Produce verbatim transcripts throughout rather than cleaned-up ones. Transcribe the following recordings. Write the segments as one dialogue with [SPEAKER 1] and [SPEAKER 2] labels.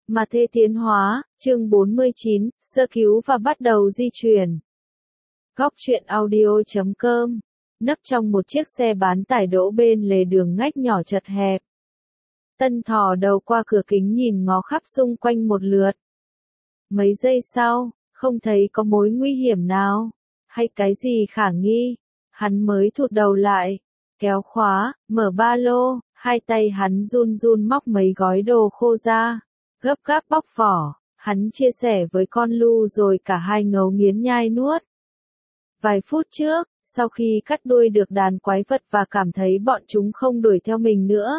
[SPEAKER 1] Mà Thê tiến hóa, chương bốn mươi chín, sơ cứu và bắt đầu di chuyển. Góc truyện audio chấm com, nấp trong một chiếc xe bán tải đỗ bên lề đường ngách nhỏ chật hẹp. Tân thò đầu qua cửa kính nhìn ngó khắp xung quanh một lượt. Mấy giây sau, không thấy có mối nguy hiểm nào, hay cái gì khả nghi, hắn mới thụt đầu lại, kéo khóa, mở ba lô, hai tay hắn run run móc mấy gói đồ khô ra, gấp gáp bóc vỏ, hắn chia sẻ với con Lu rồi cả hai ngấu nghiến nhai nuốt. Vài phút trước, sau khi cắt đuôi được đàn quái vật và cảm thấy bọn chúng không đuổi theo mình nữa,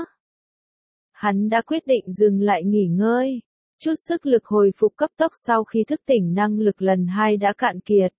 [SPEAKER 1] hắn đã quyết định dừng lại nghỉ ngơi. Chút sức lực hồi phục cấp tốc sau khi thức tỉnh năng lực lần hai đã cạn kiệt.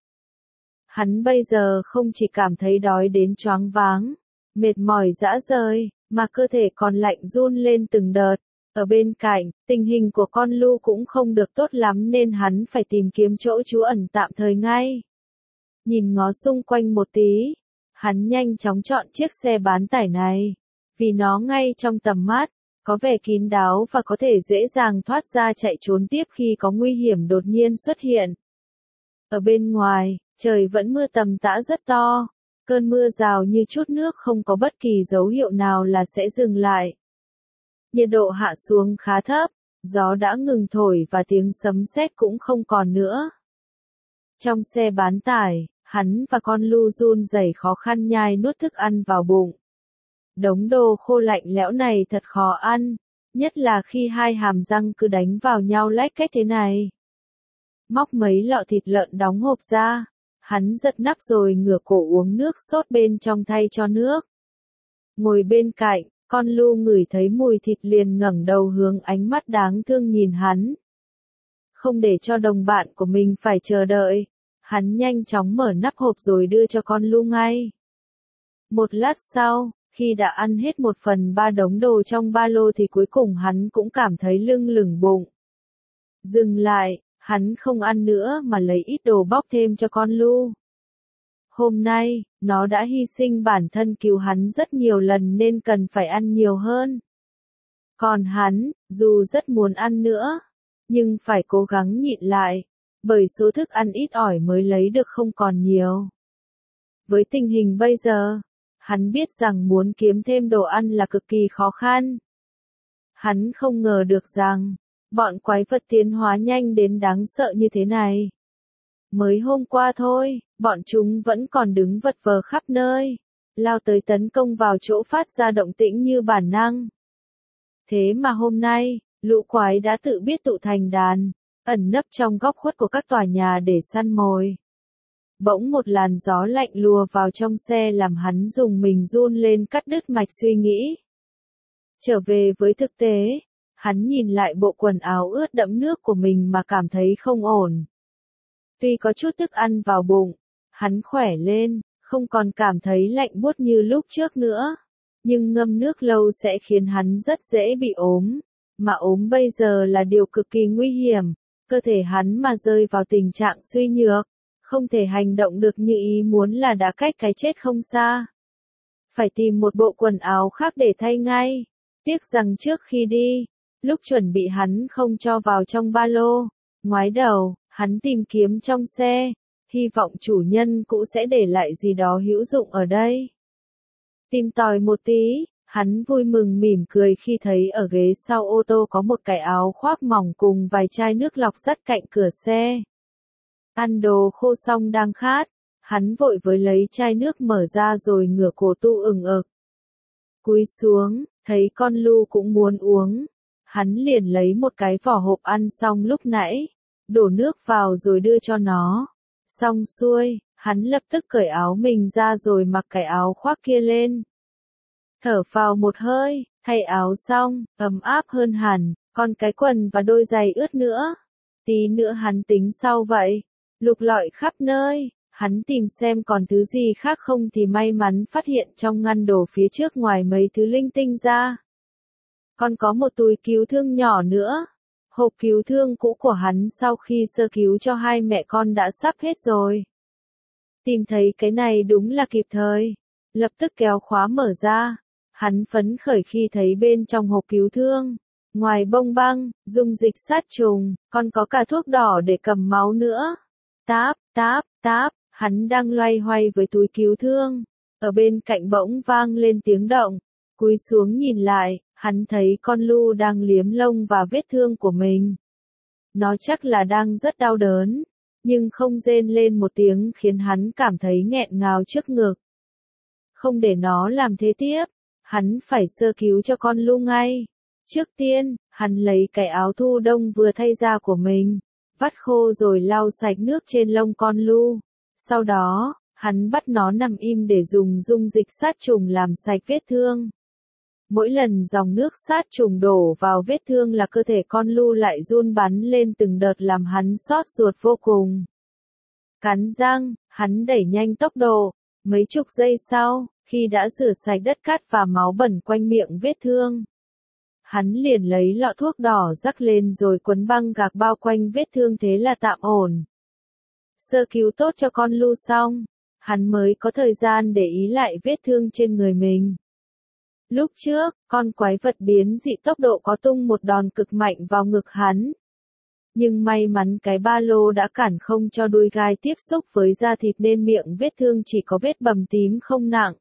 [SPEAKER 1] Hắn bây giờ không chỉ cảm thấy đói đến choáng váng, mệt mỏi rã rời, mà cơ thể còn lạnh run lên từng đợt. Ở bên cạnh, tình hình của con Lu cũng không được tốt lắm nên hắn phải tìm kiếm chỗ trú ẩn tạm thời ngay. Nhìn ngó xung quanh một tí, hắn nhanh chóng chọn chiếc xe bán tải này, vì nó ngay trong tầm mắt, có vẻ kín đáo và có thể dễ dàng thoát ra chạy trốn tiếp khi có nguy hiểm đột nhiên xuất hiện. Ở bên ngoài, trời vẫn mưa tầm tã rất to, cơn mưa rào như chút nước không có bất kỳ dấu hiệu nào là sẽ dừng lại. Nhiệt độ hạ xuống khá thấp, gió đã ngừng thổi và tiếng sấm sét cũng không còn nữa. Trong xe bán tải, hắn và con Lu run rẩy khó khăn nhai nuốt thức ăn vào bụng. Đống đồ khô lạnh lẽo này thật khó ăn, nhất là khi hai hàm răng cứ đánh vào nhau lách cách thế này. Móc mấy lọ thịt lợn đóng hộp ra, hắn giật nắp rồi ngửa cổ uống nước sốt bên trong thay cho nước. Ngồi bên cạnh, con Lu ngửi thấy mùi thịt liền ngẩng đầu hướng ánh mắt đáng thương nhìn hắn. Không để cho đồng bạn của mình phải chờ đợi, hắn nhanh chóng mở nắp hộp rồi đưa cho con Lu ngay. Một lát sau, khi đã ăn hết một phần ba đống đồ trong ba lô thì cuối cùng hắn cũng cảm thấy lưng lửng bụng. Dừng lại, hắn không ăn nữa mà lấy ít đồ bóc thêm cho con Lu. Hôm nay, nó đã hy sinh bản thân cứu hắn rất nhiều lần nên cần phải ăn nhiều hơn. Còn hắn, dù rất muốn ăn nữa, nhưng phải cố gắng nhịn lại, bởi số thức ăn ít ỏi mới lấy được không còn nhiều. Với tình hình bây giờ, hắn biết rằng muốn kiếm thêm đồ ăn là cực kỳ khó khăn. Hắn không ngờ được rằng, bọn quái vật tiến hóa nhanh đến đáng sợ như thế này. Mới hôm qua thôi, bọn chúng vẫn còn đứng vật vờ khắp nơi, lao tới tấn công vào chỗ phát ra động tĩnh như bản năng. Thế mà hôm nay, lũ quái đã tự biết tụ thành đàn, ẩn nấp trong góc khuất của các tòa nhà để săn mồi. Bỗng một làn gió lạnh lùa vào trong xe làm hắn dùng mình run lên cắt đứt mạch suy nghĩ. Trở về với thực tế, hắn nhìn lại bộ quần áo ướt đẫm nước của mình mà cảm thấy không ổn. Tuy có chút thức ăn vào bụng, hắn khỏe lên, không còn cảm thấy lạnh buốt như lúc trước nữa. Nhưng ngâm nước lâu sẽ khiến hắn rất dễ bị ốm, mà ốm bây giờ là điều cực kỳ nguy hiểm, cơ thể hắn mà rơi vào tình trạng suy nhược, không thể hành động được như ý muốn là đã cách cái chết không xa. Phải tìm một bộ quần áo khác để thay ngay. Tiếc rằng trước khi đi, lúc chuẩn bị hắn không cho vào trong ba lô. Ngoái đầu, hắn tìm kiếm trong xe, hy vọng chủ nhân cũ sẽ để lại gì đó hữu dụng ở đây. Tìm tòi một tí, hắn vui mừng mỉm cười khi thấy ở ghế sau ô tô có một cái áo khoác mỏng cùng vài chai nước lọc sắt cạnh cửa xe. Ăn đồ khô xong đang khát, hắn vội với lấy chai nước mở ra rồi ngửa cổ tu ừng ực. Cúi xuống, thấy con Lu cũng muốn uống, hắn liền lấy một cái vỏ hộp ăn xong lúc nãy, đổ nước vào rồi đưa cho nó. Xong xuôi, hắn lập tức cởi áo mình ra rồi mặc cái áo khoác kia lên. Thở phào một hơi, thay áo xong, ấm áp hơn hẳn, còn cái quần và đôi giày ướt nữa. Tí nữa hắn tính sau vậy. Lục lọi khắp nơi, hắn tìm xem còn thứ gì khác không thì may mắn phát hiện trong ngăn đồ phía trước ngoài mấy thứ linh tinh ra. Còn có một túi cứu thương nhỏ nữa. Hộp cứu thương cũ của hắn sau khi sơ cứu cho hai mẹ con đã sắp hết rồi. Tìm thấy cái này đúng là kịp thời. Lập tức kéo khóa mở ra. Hắn phấn khởi khi thấy bên trong hộp cứu thương, Ngoài bông băng, dung dịch sát trùng, còn có cả thuốc đỏ để cầm máu nữa. Táp, táp, táp, hắn đang loay hoay với túi cứu thương. Ở bên cạnh bỗng vang lên tiếng động. Cúi xuống nhìn lại, hắn thấy con Lu đang liếm lông và vết thương của mình. Nó chắc là đang rất đau đớn, nhưng không rên lên một tiếng khiến hắn cảm thấy nghẹn ngào trước ngực. Không để nó làm thế tiếp, hắn phải sơ cứu cho con Lu ngay. Trước tiên, hắn lấy cái áo thu đông vừa thay ra của mình, vắt khô rồi lau sạch nước trên lông con Lu. Sau đó, hắn bắt nó nằm im để dùng dung dịch sát trùng làm sạch vết thương. Mỗi lần dòng nước sát trùng đổ vào vết thương là cơ thể con Lu lại run bắn lên từng đợt làm hắn xót ruột vô cùng. Cắn răng, hắn đẩy nhanh tốc độ. Mấy chục giây sau, khi đã rửa sạch đất cát và máu bẩn quanh miệng vết thương, hắn liền lấy lọ thuốc đỏ rắc lên rồi quấn băng gạc bao quanh vết thương, thế là tạm ổn. Sơ cứu tốt cho con Lu xong, hắn mới có thời gian để ý lại vết thương trên người mình. Lúc trước, con quái vật biến dị tốc độ có tung một đòn cực mạnh vào ngực hắn. Nhưng may mắn cái ba lô đã cản không cho đuôi gai tiếp xúc với da thịt nên miệng vết thương chỉ có vết bầm tím không nặng.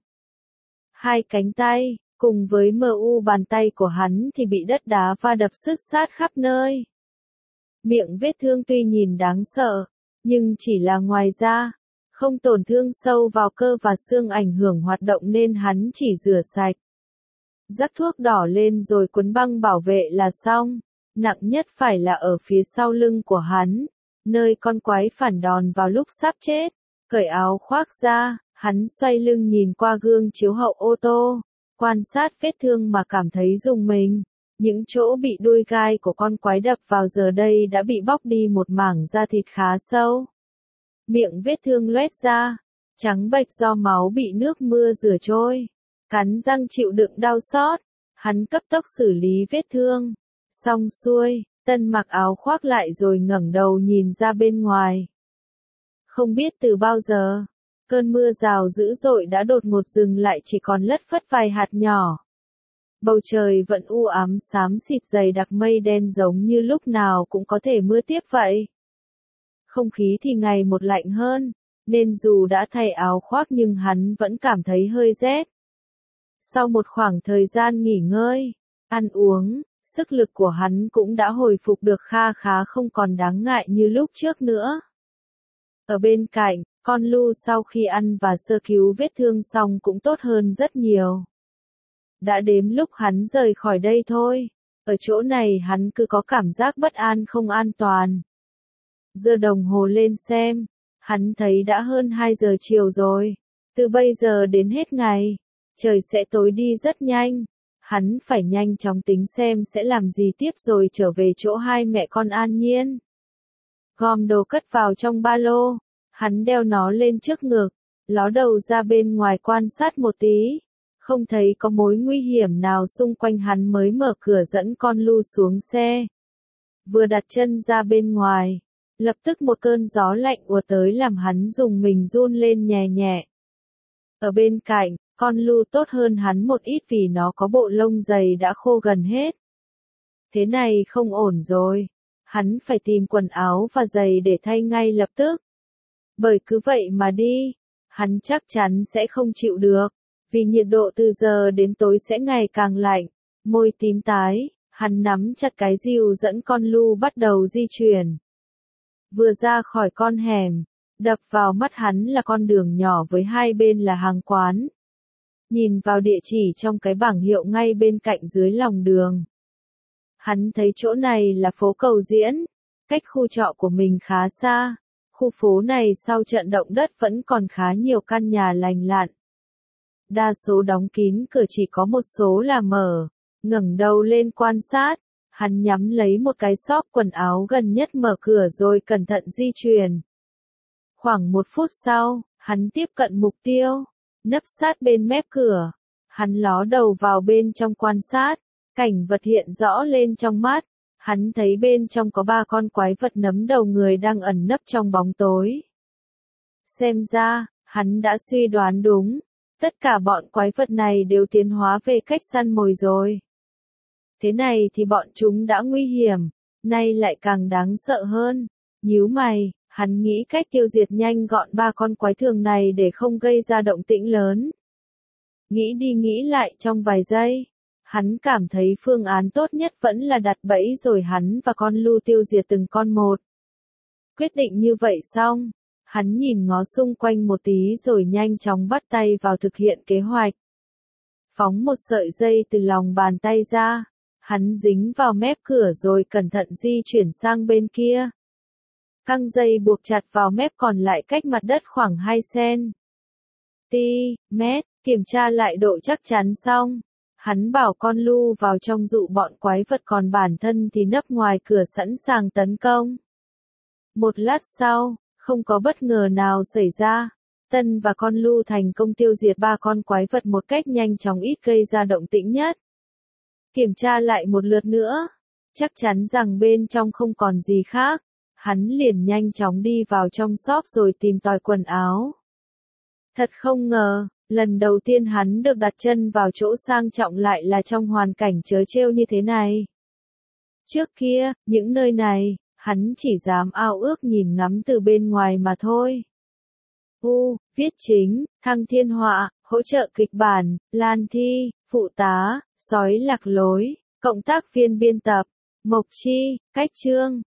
[SPEAKER 1] Hai cánh tay, cùng với mờ u bàn tay của hắn thì bị đất đá va đập sứt sát khắp nơi. Miệng vết thương tuy nhìn đáng sợ, nhưng chỉ là ngoài da, không tổn thương sâu vào cơ và xương ảnh hưởng hoạt động nên hắn chỉ rửa sạch. Rắc thuốc đỏ lên rồi cuốn băng bảo vệ là xong. Nặng nhất phải là ở phía sau lưng của hắn, nơi con quái phản đòn vào lúc sắp chết. Cởi áo khoác ra, hắn xoay lưng nhìn qua gương chiếu hậu ô tô, quan sát vết thương mà cảm thấy rùng mình. Những chỗ bị đuôi gai của con quái đập vào giờ đây đã bị bóc đi một mảng da thịt khá sâu. Miệng vết thương loét ra, trắng bệch do máu bị nước mưa rửa trôi. Cắn răng chịu đựng đau xót, hắn cấp tốc xử lý vết thương. Xong xuôi, Tân mặc áo khoác lại rồi ngẩng đầu nhìn ra bên ngoài. Không biết từ bao giờ, cơn mưa rào dữ dội đã đột ngột dừng lại, chỉ còn lất phất vài hạt nhỏ. Bầu trời vẫn u ám xám xịt dày đặc, mây đen giống như lúc nào cũng có thể mưa tiếp vậy. Không khí thì ngày một lạnh hơn, nên dù đã thay áo khoác nhưng hắn vẫn cảm thấy hơi rét. Sau một khoảng thời gian nghỉ ngơi, ăn uống, sức lực của hắn cũng đã hồi phục được kha khá, không còn đáng ngại như lúc trước nữa. Ở bên cạnh, con Lu sau khi ăn và sơ cứu vết thương xong cũng tốt hơn rất nhiều. Đã đến lúc hắn rời khỏi đây thôi. Ở chỗ này hắn cứ có cảm giác bất an, không an toàn. Giơ đồng hồ lên xem, hắn thấy đã hơn hai giờ chiều rồi. Từ bây giờ đến hết ngày, trời sẽ tối đi rất nhanh. Hắn phải nhanh chóng tính xem sẽ làm gì tiếp rồi trở về chỗ hai mẹ con An Nhiên. Gom đồ cất vào trong ba lô, hắn đeo nó lên trước ngực, ló đầu ra bên ngoài quan sát một tí. Không thấy có mối nguy hiểm nào xung quanh, hắn mới mở cửa dẫn con Lu xuống xe. Vừa đặt chân ra bên ngoài, lập tức một cơn gió lạnh ùa tới làm hắn rùng mình run lên nhẹ nhẹ. Ở bên cạnh, con Lu tốt hơn hắn một ít vì nó có bộ lông dày đã khô gần hết. Thế này không ổn rồi, hắn phải tìm quần áo và giày để thay ngay lập tức. Bởi cứ vậy mà đi, hắn chắc chắn sẽ không chịu được. Vì nhiệt độ từ giờ đến tối sẽ ngày càng lạnh, môi tím tái, hắn nắm chặt cái rìu dẫn con Lu bắt đầu di chuyển. Vừa ra khỏi con hẻm, đập vào mắt hắn là con đường nhỏ với hai bên là hàng quán. Nhìn vào địa chỉ trong cái bảng hiệu ngay bên cạnh dưới lòng đường, hắn thấy chỗ này là phố Cầu Diễn, cách khu trọ của mình khá xa. Khu phố này sau trận động đất vẫn còn khá nhiều căn nhà lành lặn. Đa số đóng kín cửa, chỉ có một số là mở. Ngẩng đầu lên quan sát, hắn nhắm lấy một cái shop quần áo gần nhất, mở cửa rồi cẩn thận di chuyển. Khoảng một phút sau, hắn tiếp cận mục tiêu, nấp sát bên mép cửa. Hắn ló đầu vào bên trong quan sát, cảnh vật hiện rõ lên trong mắt. Hắn thấy bên trong có ba con quái vật nấm đầu người đang ẩn nấp trong bóng tối. Xem ra, hắn đã suy đoán đúng. Tất cả bọn quái vật này đều tiến hóa về cách săn mồi rồi. Thế này thì bọn chúng đã nguy hiểm, nay lại càng đáng sợ hơn. Nhíu mày, hắn nghĩ cách tiêu diệt nhanh gọn ba con quái thường này để không gây ra động tĩnh lớn. Nghĩ đi nghĩ lại trong vài giây, hắn cảm thấy phương án tốt nhất vẫn là đặt bẫy rồi hắn và con Lu tiêu diệt từng con một. Quyết định như vậy xong, hắn nhìn ngó xung quanh một tí rồi nhanh chóng bắt tay vào thực hiện kế hoạch. Phóng một sợi dây từ lòng bàn tay ra, hắn dính vào mép cửa rồi cẩn thận di chuyển sang bên kia. Căng dây buộc chặt vào mép còn lại cách mặt đất khoảng hai xăng-ti-mét, kiểm tra lại độ chắc chắn xong. Hắn bảo con Lu vào trong dụ bọn quái vật còn bản thân thì nấp ngoài cửa sẵn sàng tấn công. Một lát sau, không có bất ngờ nào xảy ra. Tân và con Lu thành công tiêu diệt ba con quái vật một cách nhanh chóng ít gây ra động tĩnh nhất. Kiểm tra lại một lượt nữa, chắc chắn rằng bên trong không còn gì khác. Hắn liền nhanh chóng đi vào trong shop rồi tìm tòi quần áo. Thật không ngờ, lần đầu tiên hắn được đặt chân vào chỗ sang trọng lại là trong hoàn cảnh trớ trêu như thế này. Trước kia, những nơi này, hắn chỉ dám ao ước nhìn ngắm từ bên ngoài mà thôi. U, viết chính, Thăng Thiên Họa, hỗ trợ kịch bản, Lan Thi, phụ tá, sói lạc lối, cộng tác viên biên tập, Mộc Chi, cách chương.